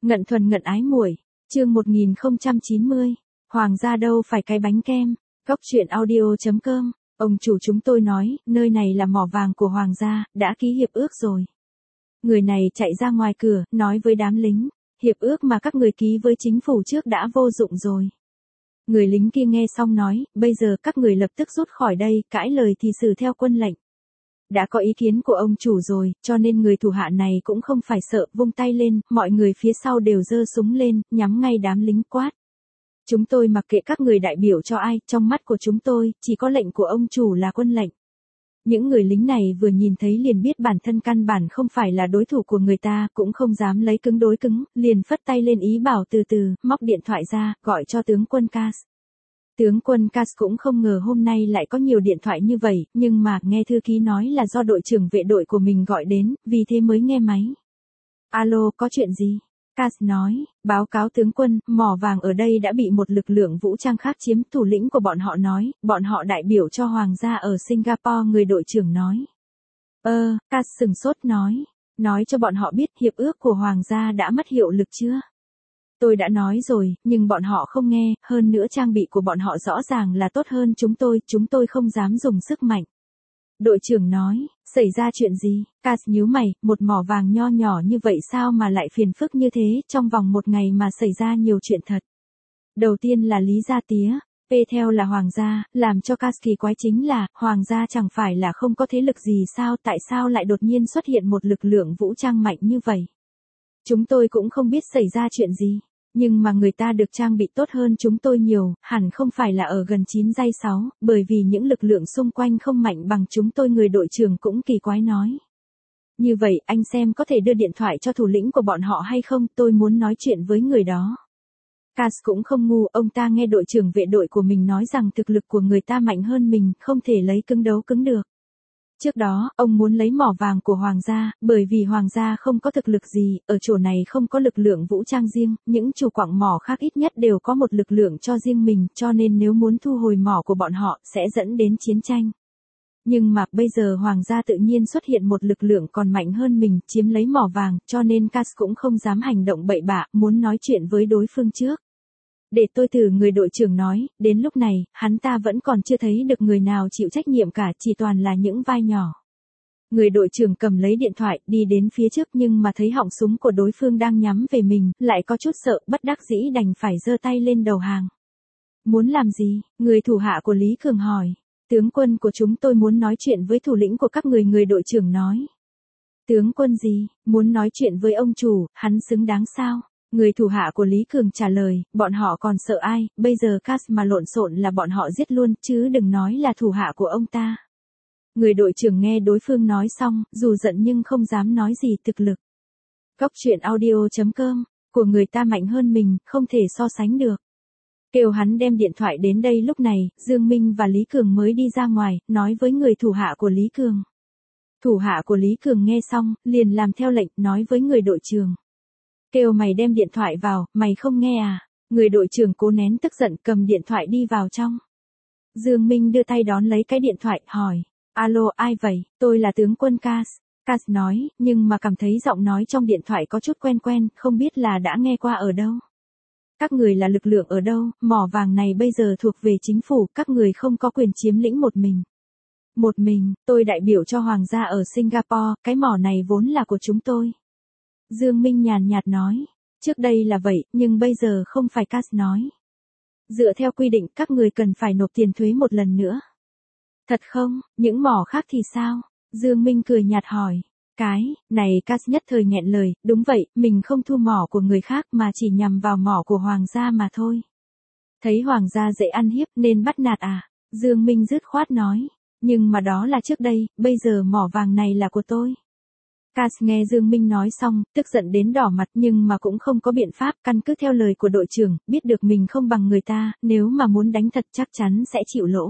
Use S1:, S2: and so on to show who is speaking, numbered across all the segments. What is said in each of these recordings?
S1: Ngận thuần ngận ái muội, chương 1090, Hoàng gia đâu phải cái bánh kem, góc truyện audio.com, ông chủ chúng tôi nói, nơi này là mỏ vàng của Hoàng gia, đã ký hiệp ước rồi. Người này chạy ra ngoài cửa, nói với đám lính, hiệp ước mà các người ký với chính phủ trước đã vô dụng rồi. Người lính kia nghe xong nói, bây giờ các người lập tức rút khỏi đây, cãi lời thì xử theo quân lệnh. Đã có ý kiến của ông chủ rồi, cho nên người thủ hạ này cũng không phải sợ, vung tay lên, mọi người phía sau đều giơ súng lên, nhắm ngay đám lính quát. Chúng tôi mặc kệ các người đại biểu cho ai, trong mắt của chúng tôi, chỉ có lệnh của ông chủ là quân lệnh. Những người lính này vừa nhìn thấy liền biết bản thân căn bản không phải là đối thủ của người ta, cũng không dám lấy cứng đối cứng, liền phất tay lên ý bảo từ từ, móc điện thoại ra, gọi cho tướng quân Cass. Tướng quân Cass cũng không ngờ hôm nay lại có nhiều điện thoại như vậy, nhưng mà nghe thư ký nói là do đội trưởng vệ đội của mình gọi đến, vì thế mới nghe máy. Alo, có chuyện gì? Cass nói, báo cáo tướng quân, mỏ vàng ở đây đã bị một lực lượng vũ trang khác chiếm, thủ lĩnh của bọn họ nói, bọn họ đại biểu cho Hoàng gia ở Singapore, người đội trưởng nói. Cass sừng sốt nói cho bọn họ biết hiệp ước của Hoàng gia đã mất hiệu lực chưa? Tôi đã nói rồi, nhưng bọn họ không nghe, hơn nữa trang bị của bọn họ rõ ràng là tốt hơn chúng tôi không dám dùng sức mạnh. Đội trưởng nói, xảy ra chuyện gì? Cass nhíu mày, một mỏ vàng nho nhỏ như vậy sao mà lại phiền phức như thế, trong vòng một ngày mà xảy ra nhiều chuyện thật. Đầu tiên là Lý Gia Tía, theo là Hoàng gia, làm cho Cass kỳ quái chính là, Hoàng gia chẳng phải là không có thế lực gì sao, tại sao lại đột nhiên xuất hiện một lực lượng vũ trang mạnh như vậy? Chúng tôi cũng không biết xảy ra chuyện gì, nhưng mà người ta được trang bị tốt hơn chúng tôi nhiều, hẳn không phải là ở gần 9 giây 6, bởi vì những lực lượng xung quanh không mạnh bằng chúng tôi, người đội trưởng cũng kỳ quái nói. Như vậy, anh xem có thể đưa điện thoại cho thủ lĩnh của bọn họ hay không, tôi muốn nói chuyện với người đó. Cass cũng không ngu, ông ta nghe đội trưởng vệ đội của mình nói rằng thực lực của người ta mạnh hơn mình, không thể lấy cứng đấu cứng được. Trước đó, ông muốn lấy mỏ vàng của Hoàng gia, bởi vì Hoàng gia không có thực lực gì, ở chỗ này không có lực lượng vũ trang riêng, những chủ quặng mỏ khác ít nhất đều có một lực lượng cho riêng mình, cho nên nếu muốn thu hồi mỏ của bọn họ, sẽ dẫn đến chiến tranh. Nhưng mà, bây giờ Hoàng gia tự nhiên xuất hiện một lực lượng còn mạnh hơn mình, chiếm lấy mỏ vàng, cho nên Cass cũng không dám hành động bậy bạ, muốn nói chuyện với đối phương trước. Để tôi thử, người đội trưởng nói, đến lúc này, hắn ta vẫn còn chưa thấy được người nào chịu trách nhiệm cả, chỉ toàn là những vai nhỏ. Người đội trưởng cầm lấy điện thoại, đi đến phía trước nhưng mà thấy họng súng của đối phương đang nhắm về mình, lại có chút sợ, bất đắc dĩ đành phải giơ tay lên đầu hàng. Muốn làm gì? Người thủ hạ của Lý Cường hỏi. Tướng quân của chúng tôi muốn nói chuyện với thủ lĩnh của các người đội trưởng nói. Tướng quân gì? Muốn nói chuyện với ông chủ, hắn xứng đáng sao? Người thủ hạ của Lý Cường trả lời, bọn họ còn sợ ai, bây giờ Cass mà lộn xộn là bọn họ giết luôn, chứ đừng nói là thủ hạ của ông ta. Người đội trưởng nghe đối phương nói xong, dù giận nhưng không dám nói gì, thực lực. Góc truyện audio.com, của người ta mạnh hơn mình, không thể so sánh được. Kêu hắn đem điện thoại đến đây. Lúc này, Dương Minh và Lý Cường mới đi ra ngoài, nói với người thủ hạ của Lý Cường. Thủ hạ của Lý Cường nghe xong, liền làm theo lệnh, nói với người đội trưởng. Kêu mày đem điện thoại vào, mày không nghe à? Người đội trưởng cố nén tức giận, cầm điện thoại đi vào trong. Dương Minh đưa tay đón lấy cái điện thoại, hỏi. Alo, ai vậy? Tôi là tướng quân Cass. Cass nói, nhưng mà cảm thấy giọng nói trong điện thoại có chút quen quen, không biết là đã nghe qua ở đâu. Các người là lực lượng ở đâu? Mỏ vàng này bây giờ thuộc về chính phủ, các người không có quyền chiếm lĩnh một mình. Một mình, tôi đại biểu cho Hoàng gia ở Singapore, cái mỏ này vốn là của chúng tôi. Dương Minh nhàn nhạt nói, trước đây là vậy, nhưng bây giờ không phải. Cass nói. Dựa theo quy định, các người cần phải nộp tiền thuế một lần nữa. Thật không? Những mỏ khác thì sao? Dương Minh cười nhạt hỏi. Cái này Cass nhất thời nghẹn lời, đúng vậy, mình không thu mỏ của người khác mà chỉ nhằm vào mỏ của Hoàng gia mà thôi. Thấy Hoàng gia dễ ăn hiếp nên bắt nạt à? Dương Minh dứt khoát nói, nhưng mà đó là trước đây, bây giờ mỏ vàng này là của tôi. Cass nghe Dương Minh nói xong, tức giận đến đỏ mặt nhưng mà cũng không có biện pháp, căn cứ theo lời của đội trưởng, biết được mình không bằng người ta, nếu mà muốn đánh thật chắc chắn sẽ chịu lỗ.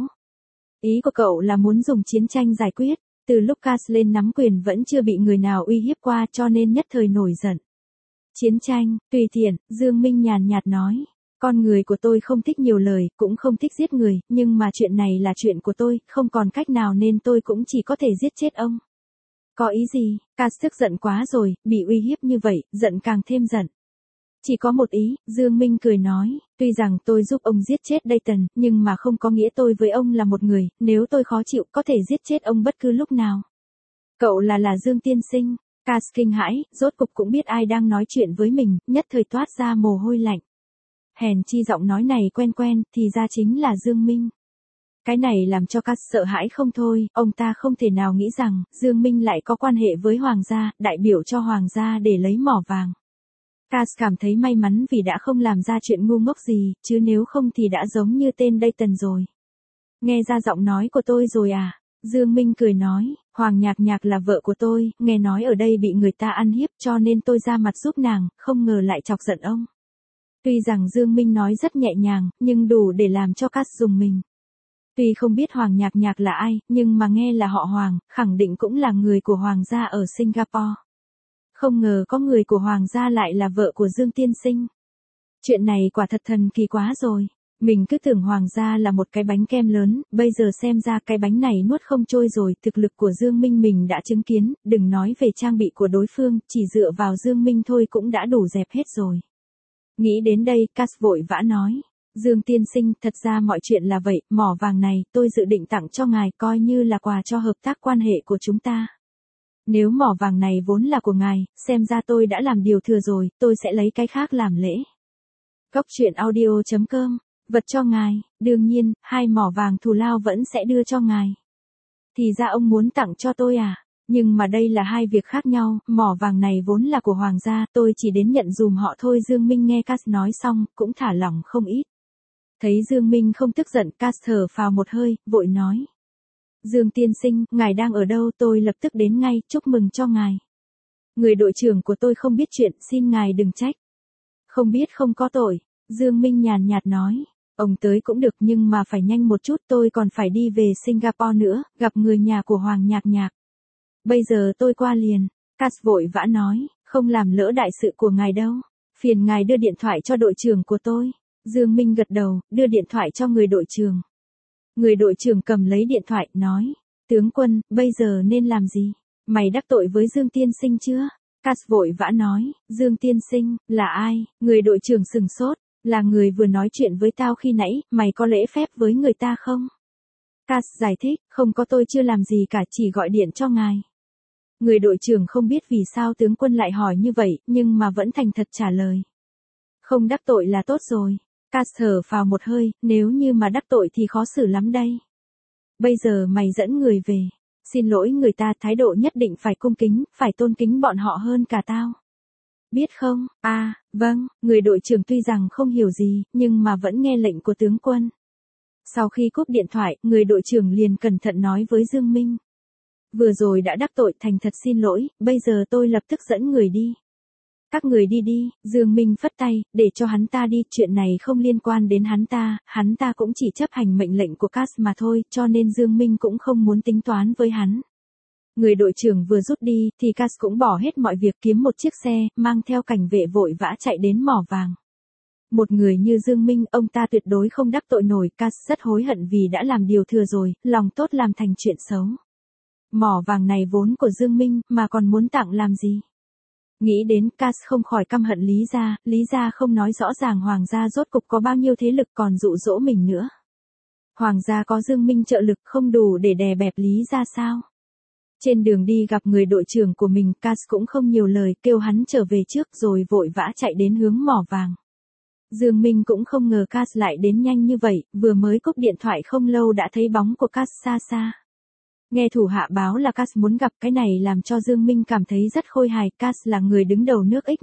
S1: Ý của cậu là muốn dùng chiến tranh giải quyết, từ lúc Cass lên nắm quyền vẫn chưa bị người nào uy hiếp qua cho nên nhất thời nổi giận. Chiến tranh, tùy tiện, Dương Minh nhàn nhạt nói. Con người của tôi không thích nhiều lời, cũng không thích giết người, nhưng mà chuyện này là chuyện của tôi, không còn cách nào nên tôi cũng chỉ có thể giết chết ông. Có ý gì? Cass tức giận quá rồi, bị uy hiếp như vậy, giận càng thêm giận. Chỉ có một ý, Dương Minh cười nói, tuy rằng tôi giúp ông giết chết Dayton, nhưng mà không có nghĩa tôi với ông là một người, nếu tôi khó chịu có thể giết chết ông bất cứ lúc nào. Cậu là Dương tiên sinh. Cass kinh hãi, rốt cục cũng biết ai đang nói chuyện với mình, nhất thời toát ra mồ hôi lạnh. Hèn chi giọng nói này quen quen, thì ra chính là Dương Minh. Cái này làm cho Cass sợ hãi không thôi, ông ta không thể nào nghĩ rằng, Dương Minh lại có quan hệ với Hoàng gia, đại biểu cho Hoàng gia để lấy mỏ vàng. Cass cảm thấy may mắn vì đã không làm ra chuyện ngu ngốc gì, chứ nếu không thì đã giống như tên Dayton rồi. Nghe ra giọng nói của tôi rồi à? Dương Minh cười nói, Hoàng Nhạc Nhạc là vợ của tôi, nghe nói ở đây bị người ta ăn hiếp cho nên tôi ra mặt giúp nàng, không ngờ lại chọc giận ông. Tuy rằng Dương Minh nói rất nhẹ nhàng, nhưng đủ để làm cho Cass rùng mình. Tuy không biết Hoàng Nhạc Nhạc là ai, nhưng mà nghe là họ Hoàng, khẳng định cũng là người của Hoàng gia ở Singapore. Không ngờ có người của Hoàng gia lại là vợ của Dương tiên sinh. Chuyện này quả thật thần kỳ quá rồi. Mình cứ tưởng Hoàng gia là một cái bánh kem lớn, bây giờ xem ra cái bánh này nuốt không trôi rồi. Thực lực của Dương Minh mình đã chứng kiến, đừng nói về trang bị của đối phương, chỉ dựa vào Dương Minh thôi cũng đã đủ dẹp hết rồi. Nghĩ đến đây, Cass vội vã nói. Dương tiên sinh, thật ra mọi chuyện là vậy, mỏ vàng này tôi dự định tặng cho ngài coi như là quà cho hợp tác quan hệ của chúng ta. Nếu mỏ vàng này vốn là của ngài, xem ra tôi đã làm điều thừa rồi, tôi sẽ lấy cái khác làm lễ. Góc truyện audio.com, vật cho ngài, đương nhiên, 2 mỏ vàng thù lao vẫn sẽ đưa cho ngài. Thì ra ông muốn tặng cho tôi à? Nhưng mà đây là 2 việc khác nhau, mỏ vàng này vốn là của Hoàng gia, tôi chỉ đến nhận dùm họ thôi. Dương Minh nghe Cass nói xong, cũng thả lỏng không ít. Thấy Dương Minh không tức giận, Cass thở phào một hơi, vội nói. Dương tiên sinh, ngài đang ở đâu, tôi lập tức đến ngay, chúc mừng cho ngài. Người đội trưởng của tôi không biết chuyện, xin ngài đừng trách. Không biết không có tội, Dương Minh nhàn nhạt nói. Ông tới cũng được nhưng mà phải nhanh một chút, tôi còn phải đi về Singapore nữa, gặp người nhà của Hoàng Nhạc Nhạc. Bây giờ tôi qua liền. Cass vội vã nói, không làm lỡ đại sự của ngài đâu. Phiền ngài đưa điện thoại cho đội trưởng của tôi. Dương Minh gật đầu, đưa điện thoại cho người đội trưởng. Người đội trưởng cầm lấy điện thoại, nói. Tướng quân, bây giờ nên làm gì? Mày đắc tội với Dương tiên sinh chưa? Cass vội vã nói, Dương tiên sinh, là ai? Người đội trưởng sừng sốt, là người vừa nói chuyện với tao khi nãy, mày có lễ phép với người ta không? Cass giải thích, không có, tôi chưa làm gì cả, chỉ gọi điện cho ngài. Người đội trưởng không biết vì sao tướng quân lại hỏi như vậy, nhưng mà vẫn thành thật trả lời. Không đắc tội là tốt rồi. Cass thở phào một hơi, nếu như mà đắc tội thì khó xử lắm đây. Bây giờ mày dẫn người về. Xin lỗi người ta, thái độ nhất định phải cung kính, phải tôn kính bọn họ hơn cả tao. Biết không? À, vâng, người đội trưởng tuy rằng không hiểu gì, nhưng mà vẫn nghe lệnh của tướng quân. Sau khi cúp điện thoại, người đội trưởng liền cẩn thận nói với Dương Minh. Vừa rồi đã đắc tội, thành thật xin lỗi, bây giờ tôi lập tức dẫn người đi. Các người đi đi, Dương Minh phất tay, để cho hắn ta đi, chuyện này không liên quan đến hắn ta cũng chỉ chấp hành mệnh lệnh của Cass mà thôi, cho nên Dương Minh cũng không muốn tính toán với hắn. Người đội trưởng vừa rút đi, thì Cass cũng bỏ hết mọi việc kiếm một chiếc xe, mang theo cảnh vệ vội vã chạy đến mỏ vàng. Một người như Dương Minh, ông ta tuyệt đối không đắc tội nổi, Cass rất hối hận vì đã làm điều thừa rồi, lòng tốt làm thành chuyện xấu. Mỏ vàng này vốn của Dương Minh, mà còn muốn tặng làm gì? Nghĩ đến, Cass không khỏi căm hận Lý Gia không nói rõ ràng Hoàng gia rốt cục có bao nhiêu thế lực còn dụ dỗ mình nữa. Hoàng gia có Dương Minh trợ lực không đủ để đè bẹp Lý Gia sao? Trên đường đi gặp người đội trưởng của mình, Cass cũng không nhiều lời, kêu hắn trở về trước rồi vội vã chạy đến hướng mỏ vàng. Dương Minh cũng không ngờ Cass lại đến nhanh như vậy, vừa mới cúp điện thoại không lâu đã thấy bóng của Cass xa xa. Nghe thủ hạ báo là Cass muốn gặp, cái này làm cho Dương Minh cảm thấy rất khôi hài, Cass là người đứng đầu nước X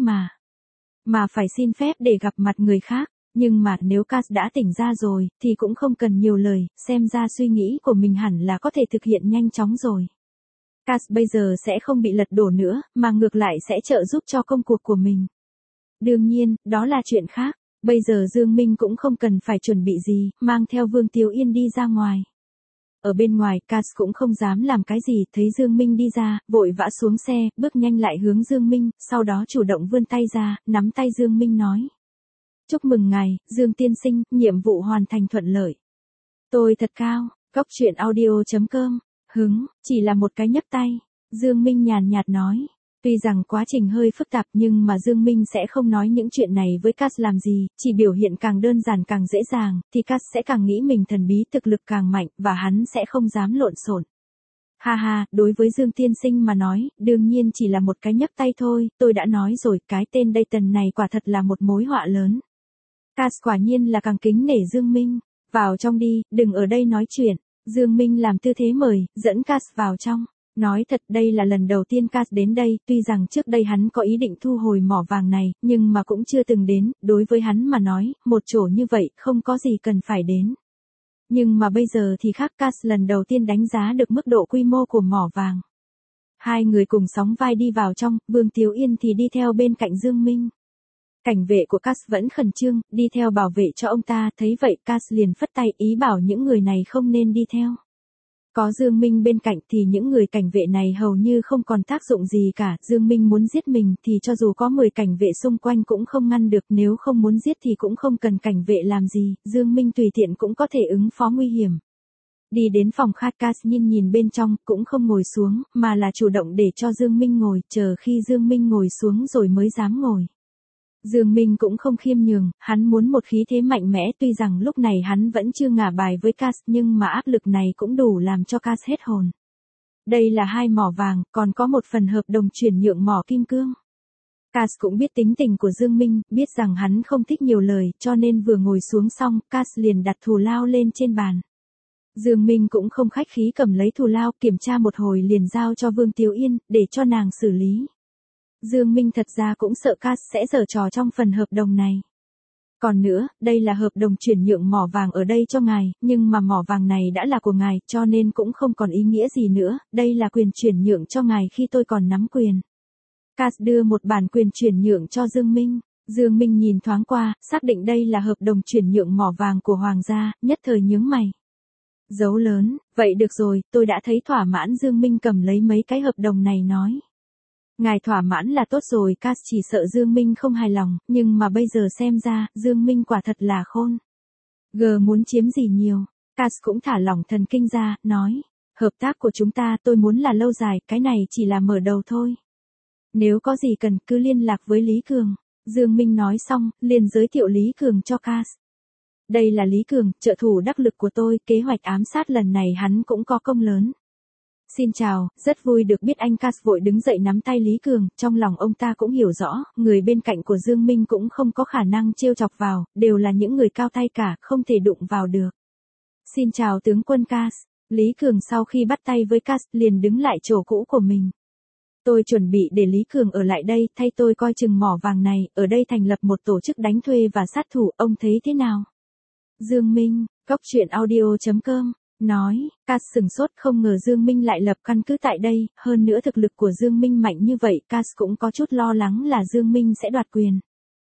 S1: mà phải xin phép để gặp mặt người khác, nhưng mà nếu Cass đã tỉnh ra rồi, thì cũng không cần nhiều lời, xem ra suy nghĩ của mình hẳn là có thể thực hiện nhanh chóng rồi. Cass bây giờ sẽ không bị lật đổ nữa, mà ngược lại sẽ trợ giúp cho công cuộc của mình. Đương nhiên, đó là chuyện khác, bây giờ Dương Minh cũng không cần phải chuẩn bị gì, mang theo Vương Tiếu Yên đi ra ngoài. Ở bên ngoài, Cass cũng không dám làm cái gì, thấy Dương Minh đi ra, vội vã xuống xe, bước nhanh lại hướng Dương Minh, sau đó chủ động vươn tay ra, nắm tay Dương Minh nói. Chúc mừng ngài, Dương tiên sinh, nhiệm vụ hoàn thành thuận lợi. Tôi thật cao, góc truyện audio.com, hứng, chỉ là một cái nhấp tay. Dương Minh nhàn nhạt nói. Tuy rằng quá trình hơi phức tạp nhưng mà Dương Minh sẽ không nói những chuyện này với Cass làm gì, chỉ biểu hiện càng đơn giản càng dễ dàng, thì Cass sẽ càng nghĩ mình thần bí thực lực càng mạnh và hắn sẽ không dám lộn xộn. Ha ha, đối với Dương tiên sinh mà nói, đương nhiên chỉ là một cái nhấc tay thôi, tôi đã nói rồi, cái tên Dayton này quả thật là một mối họa lớn. Cass quả nhiên là càng kính nể Dương Minh, vào trong đi, đừng ở đây nói chuyện. Dương Minh làm tư thế mời, dẫn Cass vào trong. Nói thật đây là lần đầu tiên Cass đến đây, tuy rằng trước đây hắn có ý định thu hồi mỏ vàng này, nhưng mà cũng chưa từng đến, đối với hắn mà nói, một chỗ như vậy không có gì cần phải đến. Nhưng mà bây giờ thì khác, Cass lần đầu tiên đánh giá được mức độ quy mô của mỏ vàng. Hai người cùng sóng vai đi vào trong, Vương Tiếu Yên thì đi theo bên cạnh Dương Minh. Cảnh vệ của Cass vẫn khẩn trương, đi theo bảo vệ cho ông ta, thấy vậy Cass liền phất tay ý bảo những người này không nên đi theo. Có Dương Minh bên cạnh thì những người cảnh vệ này hầu như không còn tác dụng gì cả, Dương Minh muốn giết mình thì cho dù có 10 cảnh vệ xung quanh cũng không ngăn được, nếu không muốn giết thì cũng không cần cảnh vệ làm gì, Dương Minh tùy tiện cũng có thể ứng phó nguy hiểm. Đi đến phòng khách, Cass nhìn bên trong, cũng không ngồi xuống, mà là chủ động để cho Dương Minh ngồi, chờ khi Dương Minh ngồi xuống rồi mới dám ngồi. Dương Minh cũng không khiêm nhường, hắn muốn một khí thế mạnh mẽ, tuy rằng lúc này hắn vẫn chưa ngả bài với Cass nhưng mà áp lực này cũng đủ làm cho Cass hết hồn. Đây là 2 mỏ vàng, còn có một phần hợp đồng chuyển nhượng mỏ kim cương. Cass cũng biết tính tình của Dương Minh, biết rằng hắn không thích nhiều lời, cho nên vừa ngồi xuống xong, Cass liền đặt thù lao lên trên bàn. Dương Minh cũng không khách khí cầm lấy thù lao, kiểm tra một hồi liền giao cho Vương Tiếu Yên, để cho nàng xử lý. Dương Minh thật ra cũng sợ Cass sẽ giở trò trong phần hợp đồng này. Còn nữa, đây là hợp đồng chuyển nhượng mỏ vàng ở đây cho ngài, nhưng mà mỏ vàng này đã là của ngài, cho nên cũng không còn ý nghĩa gì nữa, đây là quyền chuyển nhượng cho ngài khi tôi còn nắm quyền. Cass đưa một bản quyền chuyển nhượng cho Dương Minh. Dương Minh nhìn thoáng qua, xác định đây là hợp đồng chuyển nhượng mỏ vàng của Hoàng gia, nhất thời nhướng mày. Dấu lớn, vậy được rồi, tôi đã thấy thỏa mãn. Dương Minh cầm lấy mấy cái hợp đồng này nói. Ngài thỏa mãn là tốt rồi, Cass chỉ sợ Dương Minh không hài lòng, nhưng mà bây giờ xem ra, Dương Minh quả thật là khôn. Muốn chiếm gì nhiều, Cass cũng thả lỏng thần kinh ra, nói, hợp tác của chúng ta tôi muốn là lâu dài, cái này chỉ là mở đầu thôi. Nếu có gì cần cứ liên lạc với Lý Cường. Dương Minh nói xong, liền giới thiệu Lý Cường cho Cass. Đây là Lý Cường, trợ thủ đắc lực của tôi, kế hoạch ám sát lần này hắn cũng có công lớn. Xin chào, rất vui được biết anh. Cass vội đứng dậy nắm tay Lý Cường, trong lòng ông ta cũng hiểu rõ, người bên cạnh của Dương Minh cũng không có khả năng trêu chọc vào, đều là những người cao tay cả, không thể đụng vào được. Xin chào tướng quân Cass. Lý Cường sau khi bắt tay với Cass liền đứng lại chỗ cũ của mình. Tôi chuẩn bị để Lý Cường ở lại đây, thay tôi coi chừng mỏ vàng này, ở đây thành lập một tổ chức đánh thuê và sát thủ, ông thấy thế nào? Dương Minh, goctruyện.audio.com nói, Cass sừng sốt, không ngờ Dương Minh lại lập căn cứ tại đây, hơn nữa thực lực của Dương Minh mạnh như vậy, Cass cũng có chút lo lắng là Dương Minh sẽ đoạt quyền.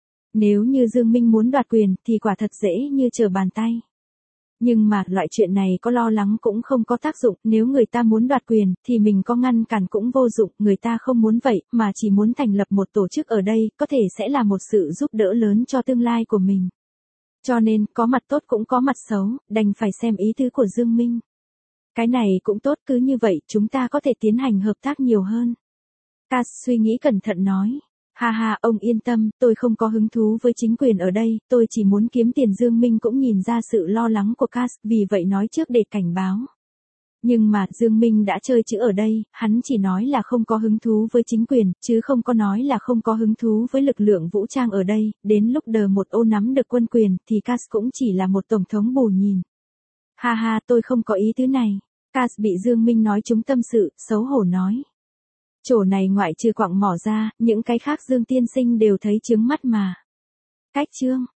S1: Nếu như Dương Minh muốn đoạt quyền thì quả thật dễ như trở bàn tay. Nhưng mà, loại chuyện này có lo lắng cũng không có tác dụng, nếu người ta muốn đoạt quyền, thì mình có ngăn cản cũng vô dụng, người ta không muốn vậy, mà chỉ muốn thành lập một tổ chức ở đây, có thể sẽ là một sự giúp đỡ lớn cho tương lai của mình. Cho nên, có mặt tốt cũng có mặt xấu, đành phải xem ý tứ của Dương Minh. Cái này cũng tốt, cứ như vậy, chúng ta có thể tiến hành hợp tác nhiều hơn. Cass suy nghĩ cẩn thận nói. Ha ha, ông yên tâm, tôi không có hứng thú với chính quyền ở đây, tôi chỉ muốn kiếm tiền. Dương Minh cũng nhìn ra sự lo lắng của Cass, vì vậy nói trước để cảnh báo. Nhưng mà, Dương Minh đã chơi chữ ở đây, hắn chỉ nói là không có hứng thú với chính quyền, chứ không có nói là không có hứng thú với lực lượng vũ trang ở đây, đến lúc đờ một ô nắm được quân quyền, thì Cass cũng chỉ là một tổng thống bù nhìn. Ha ha, tôi không có ý tứ này. Cass bị Dương Minh nói trúng tâm sự, xấu hổ nói. Chỗ này ngoại trừ quặng mỏ ra, những cái khác Dương tiên sinh đều thấy chướng mắt mà. Cách chương.